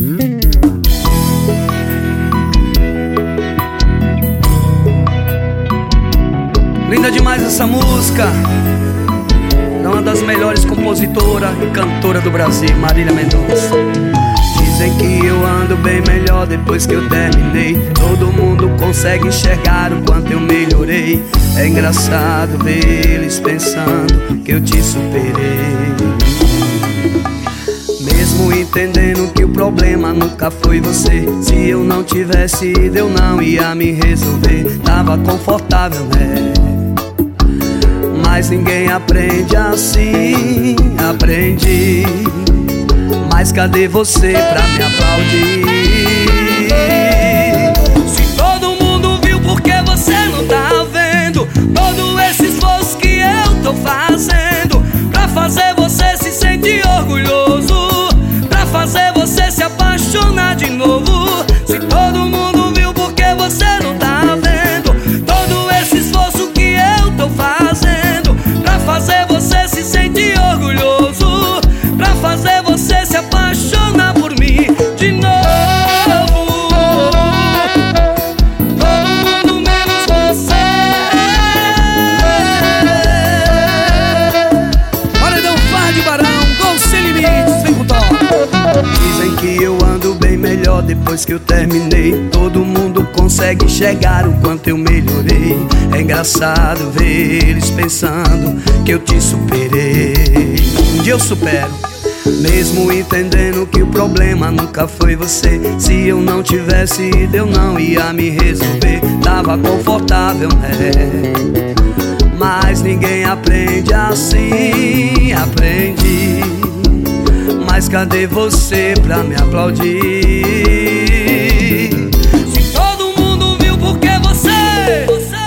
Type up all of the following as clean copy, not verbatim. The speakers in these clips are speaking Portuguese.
Linda demais essa música. É uma das melhores compositoras e cantoras do Brasil, Marília Mendonça. Dizem que eu ando bem melhor depois que eu terminei. Todo mundo consegue enxergar o quanto eu melhorei. É engraçado ver eles pensando que eu te superei. Mesmo entendendo que o problema nunca foi você. Se eu não tivesse ido, eu não ia me resolver. Tava confortável, né? Mas ninguém aprende assim, aprendi. Mas cadê você pra me aplaudir? Se todo mundo viu, por que você não tá vendo? Todo esse esforço que eu tô fazendo pra fazer você se sentir orgulhoso, pra fazer você se apaixonar de novo. Se todo mundo viu, por que você não tá vendo? Todo esse esforço que eu tô fazendo pra fazer você se sentir orgulhoso, pra fazer você se apaixonar por mim de novo. Todo mundo menos você. Paredão Farra de Barão, Gol Sem Limites, vem com dó. Dizem que eu ando bem melhor depois que eu terminei. Todo mundo consegue enxergar o quanto eu melhorei. É engraçado ver eles pensando que eu te superei. Um dia eu supero, mesmo entendendo que o problema nunca foi você. Se eu não tivesse ido, eu não ia me resolver. Tava confortável, né? Mas ninguém aprende assim, aprendi. Mas cadê você pra me aplaudir? Se todo mundo viu, por que você?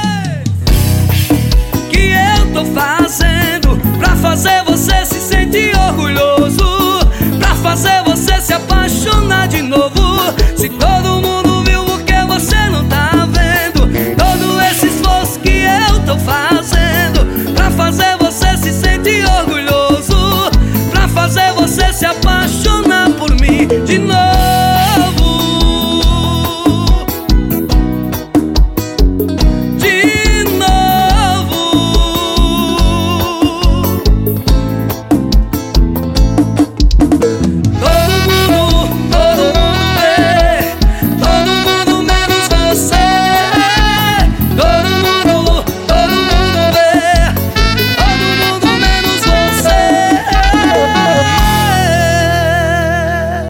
Que eu tô fazendo pra fazer você se sentir orgulhoso, pra fazer você se apaixonar de novo. Se todo mundo viu, por que você não tá vendo? Todo esse esforço que eu tô fazendo pra fazer você se sentir orgulhoso, pra fazer você se apaixonar por mim de novo.